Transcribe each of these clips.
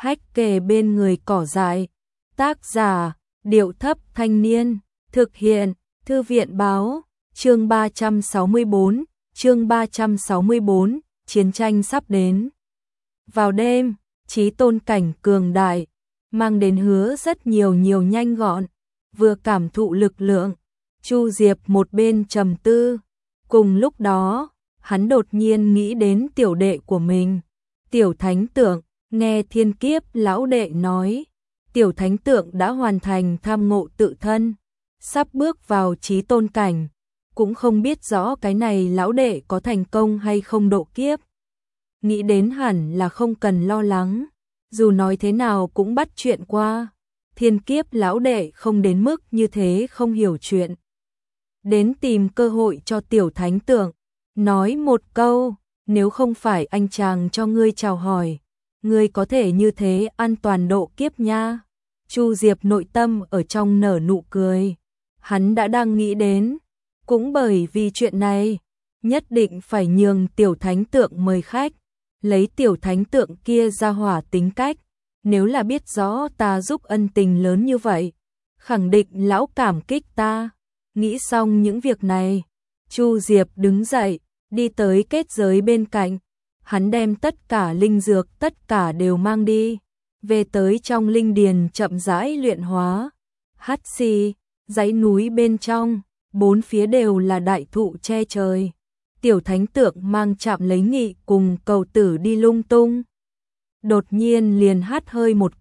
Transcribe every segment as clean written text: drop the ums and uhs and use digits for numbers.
hách kề bên người cỏ dại. Tác giả, Điệu Thấp Thanh Niên. Thực hiện, Thư viện Báo. Chương 364, chiến tranh sắp đến. Vào đêm, chí tôn cảnh cường đại, mang đến hứa rất nhiều nhanh gọn, vừa cảm thụ lực lượng. Chu Diệp một bên trầm tư, cùng lúc đó, hắn đột nhiên nghĩ đến tiểu đệ của mình, Tiểu Thánh Tượng. Nghe Thiên Kiếp lão đệ nói, Tiểu Thánh Tượng đã hoàn thành tham ngộ tự thân, sắp bước vào chí tôn cảnh, cũng không biết rõ cái này lão đệ có thành công hay không độ kiếp. Nghĩ đến hẳn là không cần lo lắng, dù nói thế nào cũng bắt chuyện qua. Thiên Kiếp lão đệ không đến mức như thế không hiểu chuyện. Đến tìm cơ hội cho Tiểu Thánh Tượng, nói một câu, nếu không phải anh chàng cho ngươi chào hỏi, ngươi có thể như thế an toàn độ kiếp nha. Chu Diệp nội tâm ở trong nở nụ cười, hắn đã đang nghĩ đến, cũng bởi vì chuyện này, nhất định phải nhường Tiểu Thánh Tượng mời khách, lấy Tiểu Thánh Tượng kia ra hỏa tính cách, nếu là biết rõ ta giúp ân tình lớn như vậy, khẳng định lão cảm kích ta. Nghĩ xong những việc này, Chu Diệp đứng dậy, đi tới kết giới bên cạnh, hắn đem tất cả linh dược tất cả đều mang đi, về tới trong linh điền chậm rãi luyện hóa. Hắt xì, dãy núi bên trong, bốn phía đều là đại thụ che trời. Tiểu Thánh Tượng mang chạm lấy nghị cùng cầu tử đi lung tung. Đột nhiên liền hắt hơi một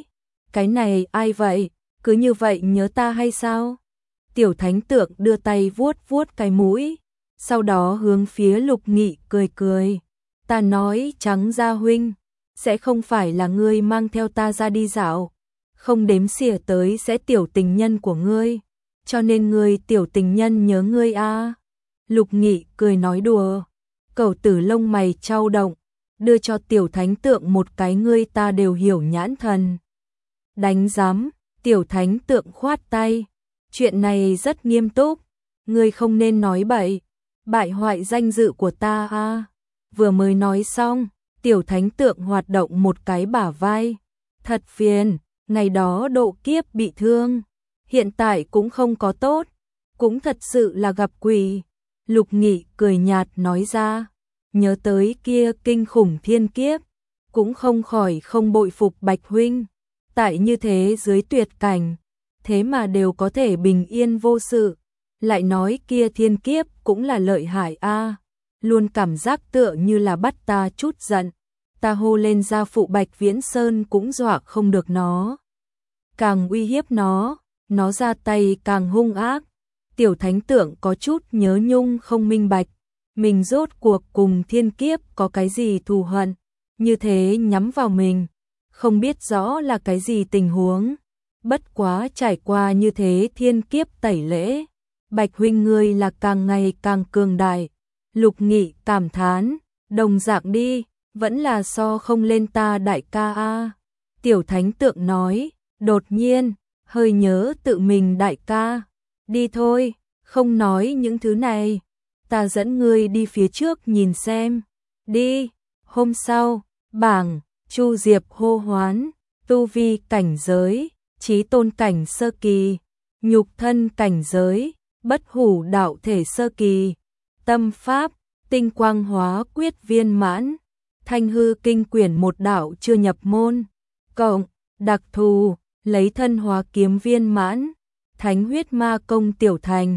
cái này ai vậy, cứ như vậy nhớ ta hay sao? Tiểu Thánh Tượng đưa tay vuốt vuốt cái mũi, sau đó hướng phía Lục Nghị cười cười. Ta nói Trắng Gia huynh, sẽ không phải là ngươi mang theo ta ra đi dạo, không đếm xỉa tới sẽ tiểu tình nhân của ngươi, cho nên ngươi tiểu tình nhân nhớ ngươi a. Lục Nghị cười nói đùa, Cẩu Tử lông mày chau động, đưa cho Tiểu Thánh Tượng một cái ngươi ta đều hiểu nhãn thần. Đánh giám, Tiểu Thánh Tượng khoát tay, chuyện này rất nghiêm túc, ngươi không nên nói bậy, bại hoại danh dự của ta a. Vừa mới nói xong, Tiểu Thánh Tượng hoạt động một cái bả vai, thật phiền, ngày đó độ kiếp bị thương, hiện tại cũng không có tốt, cũng thật sự là gặp quỷ. Lục Nghị cười nhạt nói ra, nhớ tới kia kinh khủng thiên kiếp, cũng không khỏi không bội phục Bạch huynh, tại như thế dưới tuyệt cảnh, thế mà đều có thể bình yên vô sự, lại nói kia thiên kiếp cũng là lợi hại a, luôn cảm giác tựa như là bắt ta chút giận, ta hô lên gia phụ Bạch Viễn Sơn cũng dọa không được nó, càng uy hiếp nó ra tay càng hung ác. Tiểu Thánh Tượng có chút nhớ nhung không minh bạch, mình rốt cuộc cùng thiên kiếp có cái gì thù hận, như thế nhắm vào mình, không biết rõ là cái gì tình huống. Bất quá trải qua như thế thiên kiếp tẩy lễ, Bạch huynh ngươi là càng ngày càng cường đại. Lục Nghị cảm thán, đồng dạng đi, vẫn là so không lên ta đại ca a. Tiểu Thánh Tượng nói, đột nhiên, hơi nhớ tự mình đại ca. Đi thôi, không nói những thứ này, ta dẫn ngươi đi phía trước nhìn xem. Đi. Hôm sau, bảng, Chu Diệp hô hoán, tu vi cảnh giới, chí tôn cảnh sơ kỳ, nhục thân cảnh giới, bất hủ đạo thể sơ kỳ, tâm pháp, tinh quang hóa quyết viên mãn, thanh hư kinh quyển một đạo chưa nhập môn, cộng, đặc thù, lấy thân hóa kiếm viên mãn, thánh huyết ma công tiểu thành,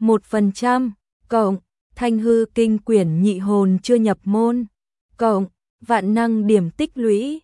1%, cộng, thanh hư kinh quyển nhị hồn chưa nhập môn, cộng, vạn năng điểm tích lũy,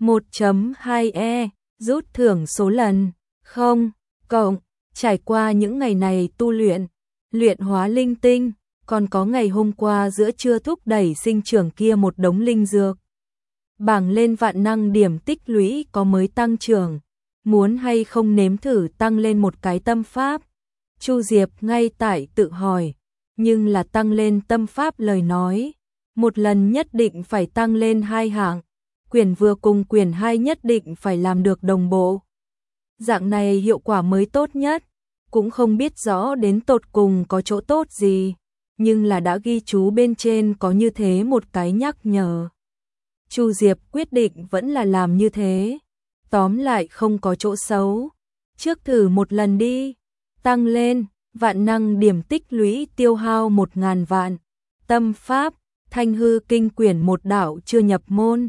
1.2e, rút thưởng số lần, 0, cộng, trải qua những ngày này tu luyện hóa linh tinh, còn có ngày hôm qua giữa trưa thúc đẩy sinh trưởng kia một đống linh dược. Bảng lên vạn năng điểm tích lũy có mới tăng trưởng, muốn hay không nếm thử tăng lên một cái tâm pháp. Chu Diệp ngay tại tự hỏi, nhưng là tăng lên tâm pháp lời nói, một lần nhất định phải tăng lên 2 hạng, quyển vừa cùng quyển 2 nhất định phải làm được đồng bộ. Dạng này hiệu quả mới tốt nhất, cũng không biết rõ đến tột cùng có chỗ tốt gì, nhưng là đã ghi chú bên trên có như thế một cái nhắc nhở. Chu Diệp quyết định vẫn là làm như thế. Tóm lại không có chỗ xấu. Trước thử một lần đi. Tăng lên, vạn năng điểm tích lũy tiêu hao 1000 vạn. Tâm pháp, Thanh hư kinh quyển một đạo chưa nhập môn.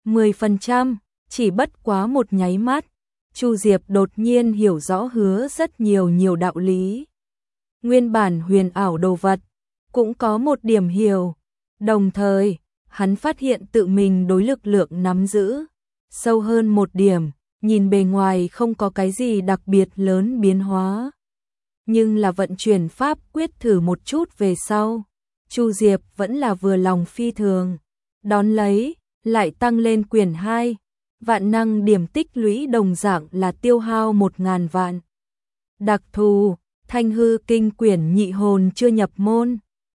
10%, chỉ bất quá một nháy mắt. Chu Diệp đột nhiên hiểu rõ hứa rất nhiều đạo lý. Nguyên bản huyền ảo đồ vật, cũng có một điểm hiểu. Đồng thời, hắn phát hiện tự mình đối lực lượng nắm giữ sâu hơn một điểm, nhìn bề ngoài không có cái gì đặc biệt lớn biến hóa. Nhưng là vận chuyển pháp quyết thử một chút về sau, Chu Diệp vẫn là vừa lòng phi thường. Đón lấy, lại tăng lên quyển 2, vạn năng điểm tích lũy đồng dạng là tiêu hao 1000 vạn. Đặc thù, Thanh hư kinh quyển nhị hồn chưa nhập môn,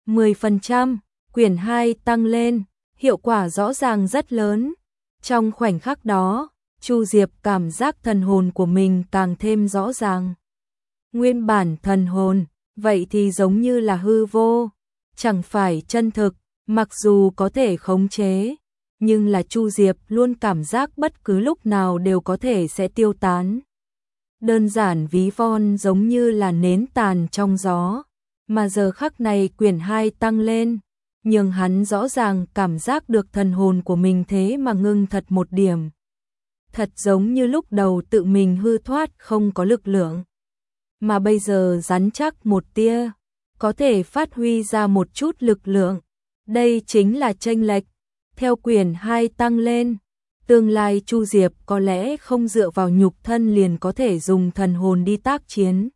10%, quyển 2 tăng lên, hiệu quả rõ ràng rất lớn. Trong khoảnh khắc đó, Chu Diệp cảm giác thần hồn của mình càng thêm rõ ràng. Nguyên bản thần hồn, vậy thì giống như là hư vô, chẳng phải chân thực, mặc dù có thể khống chế, nhưng là Chu Diệp luôn cảm giác bất cứ lúc nào đều có thể sẽ tiêu tán. Đơn giản ví von giống như là nến tàn trong gió, mà giờ khắc này quyển 2 tăng lên, nhưng hắn rõ ràng cảm giác được thần hồn của mình thế mà ngưng thật một điểm. Thật giống như lúc đầu tự mình hư thoát không có lực lượng, mà bây giờ rắn chắc một tia, có thể phát huy ra một chút lực lượng. Đây chính là chênh lệch. Theo quyển 2 tăng lên, tương lai Chu Diệp có lẽ không dựa vào nhục thân liền có thể dùng thần hồn đi tác chiến.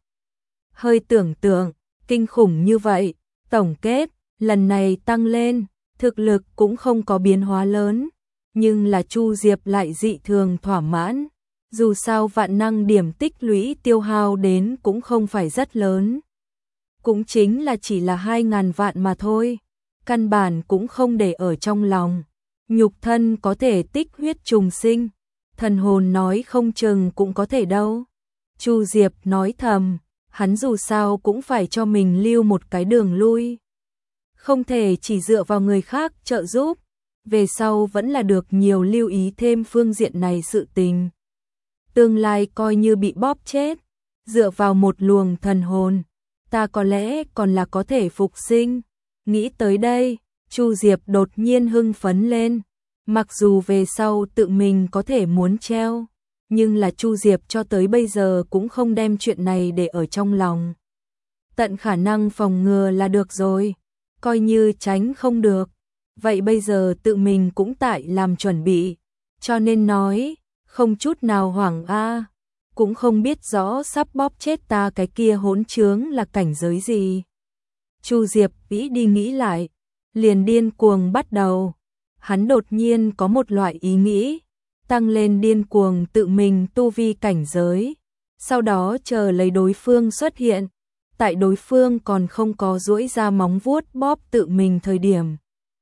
Hơi tưởng tượng, kinh khủng như vậy, tổng kết, lần này tăng lên, thực lực cũng không có biến hóa lớn, nhưng là Chu Diệp lại dị thường thỏa mãn. Dù sao vạn năng điểm tích lũy tiêu hao đến cũng không phải rất lớn. Cũng chính là chỉ là 2000 vạn mà thôi, căn bản cũng không để ở trong lòng. Nhục thân có thể tích huyết trùng sinh, thần hồn nói không chừng cũng có thể đâu. Chu Diệp nói thầm, hắn dù sao cũng phải cho mình lưu một cái đường lui. Không thể chỉ dựa vào người khác trợ giúp, về sau vẫn là được nhiều lưu ý thêm phương diện này sự tình. Tương lai coi như bị bóp chết, dựa vào một luồng thần hồn, ta có lẽ còn là có thể phục sinh. Nghĩ tới đây, Chu Diệp đột nhiên hưng phấn lên. Mặc dù về sau tự mình có thể muốn treo, nhưng là Chu Diệp cho tới bây giờ cũng không đem chuyện này để ở trong lòng. Tận khả năng phòng ngừa là được rồi, coi như tránh không được. Vậy bây giờ tự mình cũng tại làm chuẩn bị, cho nên nói, không chút nào hoảng cũng không biết rõ sắp bóp chết ta cái kia hỗn trướng là cảnh giới gì. Chu Diệp nghĩ đi nghĩ lại, liền điên cuồng bắt đầu. Hắn đột nhiên có một loại ý nghĩ, tăng lên điên cuồng tự mình tu vi cảnh giới, sau đó chờ lấy đối phương xuất hiện, tại đối phương còn không có duỗi ra móng vuốt bóp tự mình thời điểm.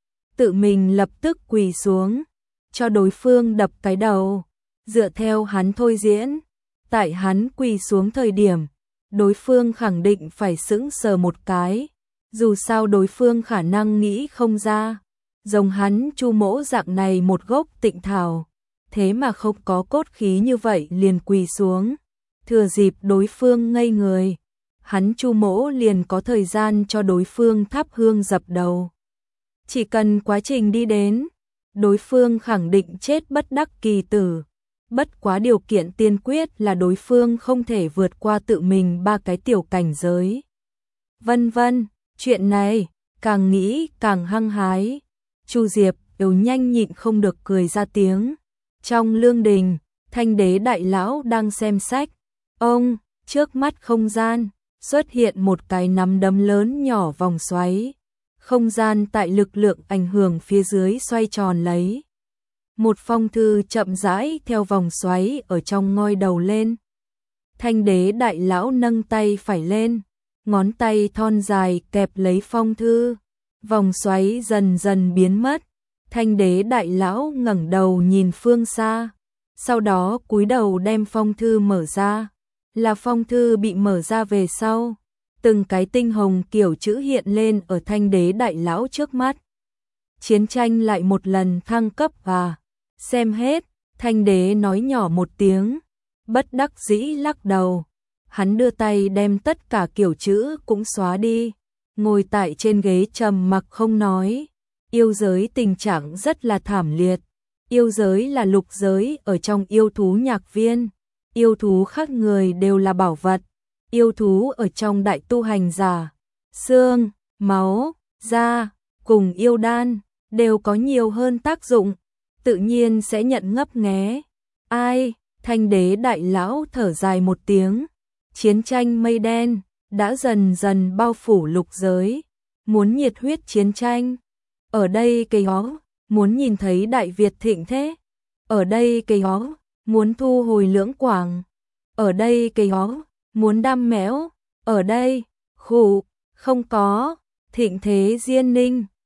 Tự mình lập tức quỳ xuống, cho đối phương đập cái đầu, dựa theo hắn thôi diễn, tại hắn quỳ xuống thời điểm, đối phương khẳng định phải sững sờ một cái, dù sao đối phương khả năng nghĩ không ra. Giống hắn Chu Mỗ dạng này một gốc tịnh thảo, thế mà không có cốt khí như vậy liền quỳ xuống. Thừa dịp đối phương ngây người, hắn Chu Mỗ liền có thời gian cho đối phương thắp hương dập đầu. Chỉ cần quá trình đi đến, đối phương khẳng định chết bất đắc kỳ tử. Bất quá điều kiện tiên quyết là đối phương không thể vượt qua tự mình 3 cái tiểu cảnh giới. Vân vân, chuyện này, càng nghĩ càng hăng hái. Chu Diệp đều nhanh nhịn không được cười ra tiếng. Trong lương đình, Thanh đế đại lão đang xem sách. Ông, trước mắt không gian, xuất hiện một cái nắm đấm lớn nhỏ vòng xoáy. Không gian tại lực lượng ảnh hưởng phía dưới xoay tròn lấy. Một phong thư chậm rãi theo vòng xoáy ở trong ngoi đầu lên. Thanh đế đại lão nâng tay phải lên, ngón tay thon dài kẹp lấy phong thư. Vòng xoáy dần dần biến mất, Thanh đế đại lão ngẩng đầu nhìn phương xa, sau đó cúi đầu đem phong thư mở ra. Là phong thư bị mở ra về sau, từng cái tinh hồng kiểu chữ hiện lên ở Thanh đế đại lão trước mắt. Chiến tranh lại một lần thăng cấp và Xem hết, Thanh đế nói nhỏ một tiếng, bất đắc dĩ lắc đầu. Hắn đưa tay đem tất cả kiểu chữ cũng xóa đi, ngồi tại trên ghế trầm mặc không nói. Yêu giới tình trạng rất là thảm liệt. Yêu giới là lục giới ở trong yêu thú nhạc viên. Yêu thú khác người đều là bảo vật. Yêu thú ở trong đại tu hành giả, xương, máu, da, cùng yêu đan, đều có nhiều hơn tác dụng, tự nhiên sẽ nhận ngấp nghé. Ai, Thanh đế đại lão thở dài một tiếng, chiến tranh mây đen, đã dần dần bao phủ lục giới, muốn nhiệt huyết chiến tranh. Ở đây cây hó, muốn nhìn thấy Đại Việt thịnh thế. Ở đây cây hó, muốn thu hồi Lưỡng Quảng. Ở đây cây hó, muốn đam mẽo. Ở đây, khủ, không có, thịnh thế Diên Ninh.